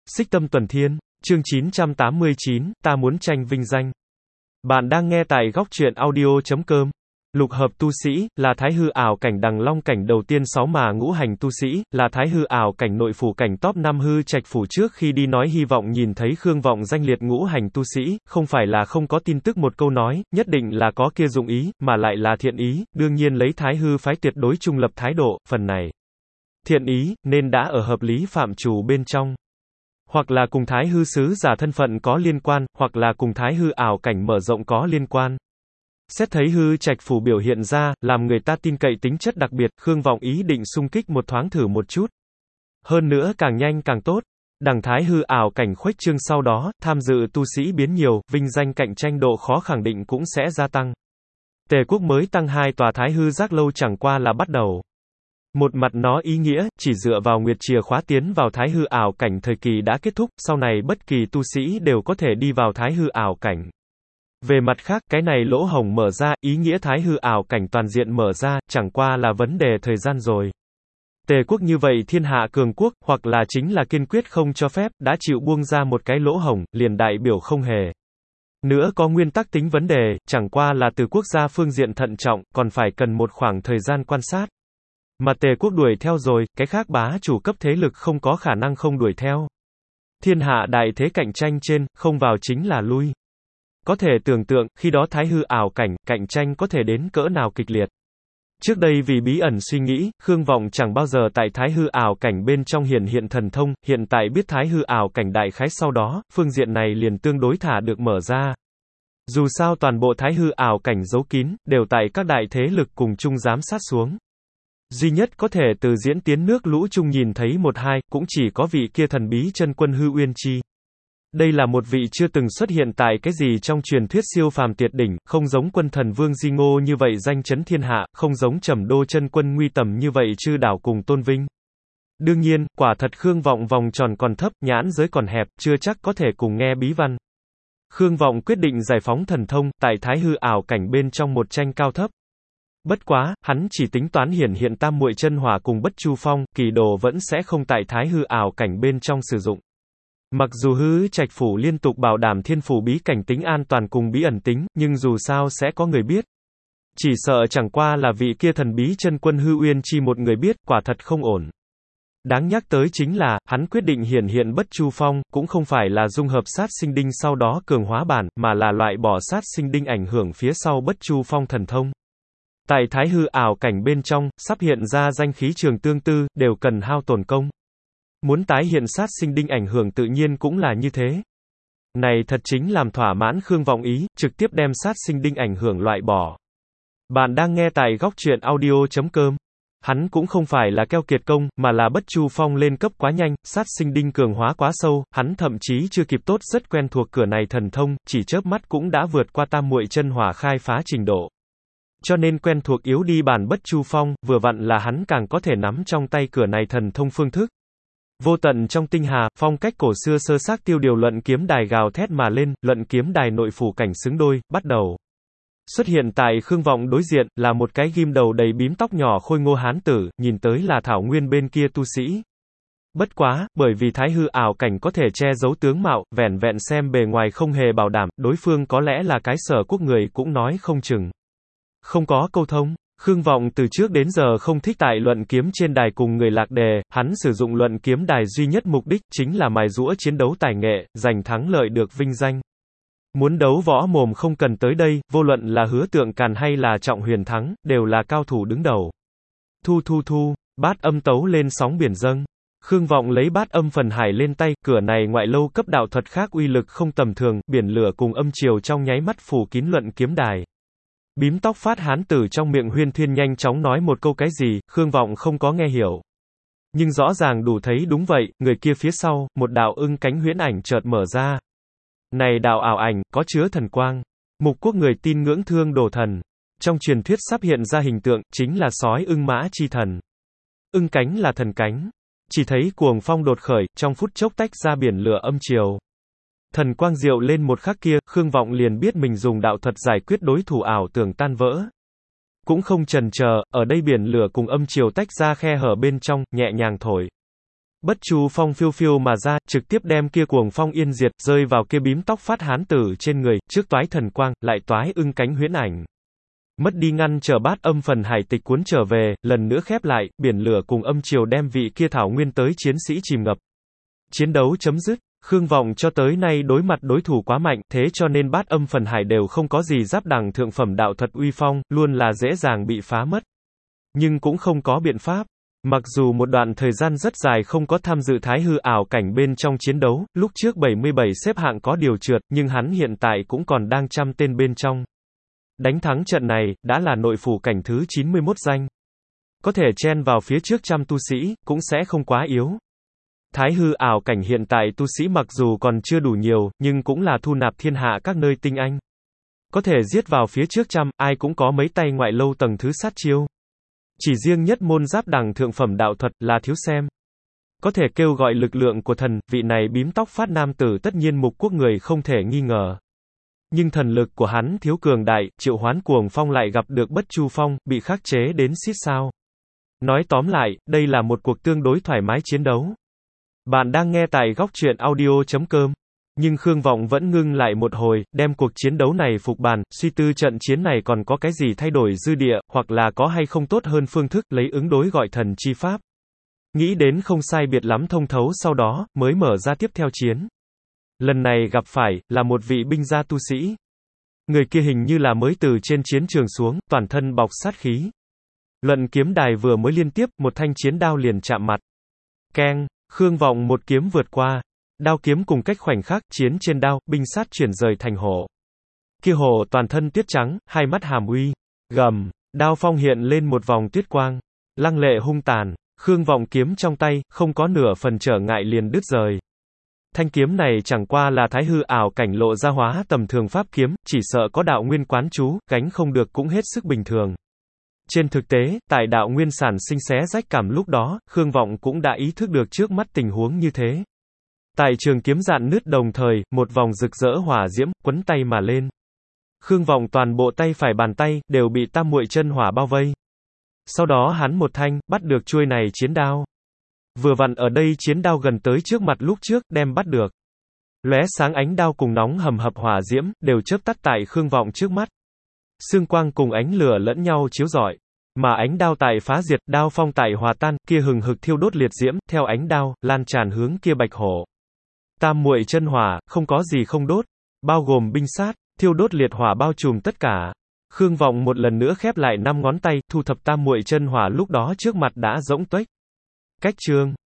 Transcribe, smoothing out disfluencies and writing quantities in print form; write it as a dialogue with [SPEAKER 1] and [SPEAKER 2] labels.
[SPEAKER 1] Xích Tâm Tuần Thiên, chương 989, ta muốn tranh vinh danh. Bạn đang nghe tại góc truyện audio.com. Lục hợp tu sĩ, là thái hư ảo cảnh đằng long cảnh đầu tiên 6 mà ngũ hành tu sĩ, là thái hư ảo cảnh nội phủ cảnh top 5 hư trạch phủ. Trước khi đi nói hy vọng nhìn thấy Khương Vọng danh liệt ngũ hành tu sĩ, không phải là không có tin tức một câu nói, nhất định là có kia dụng ý, mà lại là thiện ý, đương nhiên lấy thái hư phái tuyệt đối trung lập thái độ, phần này. Thiện ý, nên đã ở hợp lý phạm trù bên trong. Hoặc là cùng thái hư sứ giả thân phận có liên quan, hoặc là cùng thái hư ảo cảnh mở rộng có liên quan. Xét thấy hư trạch phủ biểu hiện ra, làm người ta tin cậy tính chất đặc biệt, Khương Vọng ý định xung kích một thoáng thử một chút. Hơn nữa càng nhanh càng tốt. Đằng thái hư ảo cảnh khuếch trương sau đó, tham dự tu sĩ biến nhiều, vinh danh cạnh tranh độ khó khẳng định cũng sẽ gia tăng. Tề quốc mới tăng 2 tòa thái hư giác lâu chẳng qua là bắt đầu. Một mặt nó ý nghĩa, chỉ dựa vào nguyệt chìa khóa tiến vào thái hư ảo cảnh thời kỳ đã kết thúc, sau này bất kỳ tu sĩ đều có thể đi vào thái hư ảo cảnh. Về mặt khác, cái này lỗ hổng mở ra, ý nghĩa thái hư ảo cảnh toàn diện mở ra, chẳng qua là vấn đề thời gian rồi. Tề quốc như vậy thiên hạ cường quốc, hoặc là chính là kiên quyết không cho phép, đã chịu buông ra một cái lỗ hổng, liền đại biểu không hề. Nữa có nguyên tắc tính vấn đề, chẳng qua là từ quốc gia phương diện thận trọng, còn phải cần một khoảng thời gian quan sát. Mà Tề quốc đuổi theo rồi, cái khác bá chủ cấp thế lực không có khả năng không đuổi theo. Thiên hạ đại thế cạnh tranh trên, không vào chính là lui. Có thể tưởng tượng, khi đó thái hư ảo cảnh, cạnh tranh có thể đến cỡ nào kịch liệt. Trước đây vì bí ẩn suy nghĩ, Khương Vọng chẳng bao giờ tại thái hư ảo cảnh bên trong hiện thần thông, hiện tại biết thái hư ảo cảnh đại khái sau đó, phương diện này liền tương đối thả được mở ra. Dù sao toàn bộ thái hư ảo cảnh giấu kín, đều tại các đại thế lực cùng chung giám sát xuống. Duy nhất có thể từ diễn tiến nước lũ chung nhìn thấy một hai, cũng chỉ có vị kia thần bí chân quân Hư Uyên Chi. Đây là một vị chưa từng xuất hiện tại cái gì trong truyền thuyết siêu phàm tuyệt đỉnh, không giống quân thần Vương Di Ngô như vậy danh chấn thiên hạ, không giống Trầm Đô chân quân nguy tầm như vậy chư đảo cùng tôn vinh. Đương nhiên, quả thật Khương Vọng vòng tròn còn thấp, nhãn giới còn hẹp, chưa chắc có thể cùng nghe bí văn. Khương Vọng quyết định giải phóng thần thông, tại thái hư ảo cảnh bên trong một tranh cao thấp. Bất quá, hắn chỉ tính toán hiện tam muội chân hỏa cùng bất chu phong, kỳ đồ vẫn sẽ không tại thái hư ảo cảnh bên trong sử dụng. Mặc dù hư trạch phủ liên tục bảo đảm thiên phủ bí cảnh tính an toàn cùng bí ẩn tính, nhưng dù sao sẽ có người biết. Chỉ sợ chẳng qua là vị kia thần bí chân quân Hư Uyên Chi một người biết, quả thật không ổn. Đáng nhắc tới chính là, hắn quyết định hiện bất chu phong, cũng không phải là dung hợp sát sinh đinh sau đó cường hóa bản, mà là loại bỏ sát sinh đinh ảnh hưởng phía sau bất chu phong thần thông. Tại thái hư ảo cảnh bên trong, sắp hiện ra danh khí trường tương tư, đều cần hao tổn công. Muốn tái hiện sát sinh đinh ảnh hưởng tự nhiên cũng là như thế. Này thật chính làm thỏa mãn Khương Vọng ý, trực tiếp đem sát sinh đinh ảnh hưởng loại bỏ. Bạn đang nghe tại góc truyện audio.com. Hắn cũng không phải là keo kiệt công, mà là bất chu phong lên cấp quá nhanh, sát sinh đinh cường hóa quá sâu, hắn thậm chí chưa kịp tốt rất quen thuộc cửa này thần thông, chỉ chớp mắt cũng đã vượt qua tam muội chân hỏa khai phá trình độ. Cho nên quen thuộc yếu đi bản bất chu phong, vừa vặn là hắn càng có thể nắm trong tay cửa này thần thông phương thức. Vô tận trong tinh hà, phong cách cổ xưa sơ xác tiêu điều luận kiếm đài gào thét mà lên, luận kiếm đài nội phủ cảnh xứng đôi, bắt đầu. Xuất hiện tại Khương Vọng đối diện, là một cái ghim đầu đầy bím tóc nhỏ khôi ngô hán tử, nhìn tới là thảo nguyên bên kia tu sĩ. Bất quá, bởi vì thái hư ảo cảnh có thể che giấu tướng mạo, vẻn vẹn xem bề ngoài không hề bảo đảm, đối phương có lẽ là cái Sở Quốc người cũng nói không chừng. Không có câu thông. Khương Vọng từ trước đến giờ không thích tại luận kiếm trên đài cùng người lạc đề, hắn sử dụng luận kiếm đài duy nhất mục đích chính là mài giũa chiến đấu tài nghệ, giành thắng lợi được vinh danh. Muốn đấu võ mồm không cần tới đây, vô luận là Hứa Tượng Càn hay là Trọng Huyền Thắng, đều là cao thủ đứng đầu. Thu, bát âm tấu lên sóng biển dâng. Khương Vọng lấy bát âm phần hải lên tay, cửa này ngoại lâu cấp đạo thuật khác uy lực không tầm thường, biển lửa cùng âm chiều trong nháy mắt phủ kín luận kiếm đài. Bím tóc phát hán tử trong miệng huyên thuyên nhanh chóng nói một câu cái gì, Khương Vọng không có nghe hiểu. Nhưng rõ ràng đủ thấy đúng vậy, người kia phía sau, một đạo ưng cánh huyễn ảnh chợt mở ra. Này đạo ảo ảnh, có chứa thần quang. Mục quốc người tin ngưỡng thương đồ thần. Trong truyền thuyết sắp hiện ra hình tượng, chính là sói ưng mã chi thần. Ưng cánh là thần cánh. Chỉ thấy cuồng phong đột khởi, trong phút chốc tách ra biển lửa âm chiều. Thần quang diệu lên một khắc kia, Khương Vọng liền biết mình dùng đạo thuật giải quyết đối thủ ảo tưởng tan vỡ. Cũng không chần chờ, ở đây biển lửa cùng âm chiều tách ra khe hở bên trong, nhẹ nhàng thổi. Bất Chu Phong phiêu phiêu mà ra, trực tiếp đem kia cuồng phong yên diệt, rơi vào kia bím tóc phát hán tử trên người, trước toái thần quang, lại toái ưng cánh huyễn ảnh. Mất đi ngăn trở bát âm phần hải tịch cuốn trở về, lần nữa khép lại, biển lửa cùng âm triều đem vị kia thảo nguyên tới chiến sĩ chìm ngập. Chiến đấu chấm dứt. Khương Vọng cho tới nay đối mặt đối thủ quá mạnh, thế cho nên bát âm phần hải đều không có gì giáp đẳng thượng phẩm đạo thuật uy phong, luôn là dễ dàng bị phá mất. Nhưng cũng không có biện pháp. Mặc dù một đoạn thời gian rất dài không có tham dự thái hư ảo cảnh bên trong chiến đấu, lúc trước 77 xếp hạng có điều trượt, nhưng hắn hiện tại cũng còn đang trăm tên bên trong. Đánh thắng trận này, đã là nội phủ cảnh thứ 91 danh. Có thể chen vào phía trước trăm tu sĩ, cũng sẽ không quá yếu. Thái hư ảo cảnh hiện tại tu sĩ mặc dù còn chưa đủ nhiều, nhưng cũng là thu nạp thiên hạ các nơi tinh anh. Có thể giết vào phía trước trăm, ai cũng có mấy tay ngoại lâu tầng thứ sát chiêu. Chỉ riêng nhất môn giáp đẳng thượng phẩm đạo thuật là thiếu xem. Có thể kêu gọi lực lượng của thần, vị này bím tóc phát nam tử tất nhiên mục quốc người không thể nghi ngờ. Nhưng thần lực của hắn thiếu cường đại, triệu hoán cuồng phong lại gặp được Bất Chu Phong, bị khắc chế đến xít sao. Nói tóm lại, đây là một cuộc tương đối thoải mái chiến đấu. Bạn đang nghe tại góc truyện audio.com. Nhưng Khương Vọng vẫn ngưng lại một hồi, đem cuộc chiến đấu này phục bàn, suy tư trận chiến này còn có cái gì thay đổi dư địa, hoặc là có hay không tốt hơn phương thức lấy ứng đối gọi thần chi pháp. Nghĩ đến không sai biệt lắm thông thấu sau đó, mới mở ra tiếp theo chiến. Lần này gặp phải, là một vị binh gia tu sĩ. Người kia hình như là mới từ trên chiến trường xuống, toàn thân bọc sát khí. Luận kiếm đài vừa mới liên tiếp, một thanh chiến đao liền chạm mặt. Keng, Khương Vọng một kiếm vượt qua. Đao kiếm cùng cách khoảnh khắc, chiến trên đao, binh sát chuyển rời thành hổ. Kia hổ toàn thân tuyết trắng, hai mắt hàm uy. Gầm, đao phong hiện lên một vòng tuyết quang. Lăng lệ hung tàn, Khương Vọng kiếm trong tay, không có nửa phần trở ngại liền đứt rời. Thanh kiếm này chẳng qua là thái hư ảo cảnh lộ ra hóa tầm thường pháp kiếm, chỉ sợ có đạo nguyên quán chú, gánh không được cũng hết sức bình thường. Trên thực tế, tại đạo nguyên sản sinh xé rách cảm lúc đó, Khương Vọng cũng đã ý thức được trước mắt tình huống như thế. Tại trường kiếm rạn nứt đồng thời, một vòng rực rỡ hỏa diễm, quấn tay mà lên. Khương Vọng toàn bộ tay phải bàn tay, đều bị tam muội chân hỏa bao vây. Sau đó hắn một thanh, bắt được chuôi này chiến đao. Vừa vặn ở đây chiến đao gần tới trước mặt lúc trước, đem bắt được. Lóe sáng ánh đao cùng nóng hầm hập hỏa diễm, đều chớp tắt tại Khương Vọng trước mắt. Sương quang cùng ánh lửa lẫn nhau chiếu rọi. Mà ánh đao tại phá diệt, đao phong tại hòa tan, kia hừng hực thiêu đốt liệt diễm, theo ánh đao, lan tràn hướng kia bạch hổ. Tam muội chân hỏa, không có gì không đốt. Bao gồm binh sát, thiêu đốt liệt hỏa bao trùm tất cả. Khương Vọng một lần nữa khép lại 5 ngón tay, thu thập tam muội chân hỏa lúc đó trước mặt đã rỗng tuếch. Cách chương.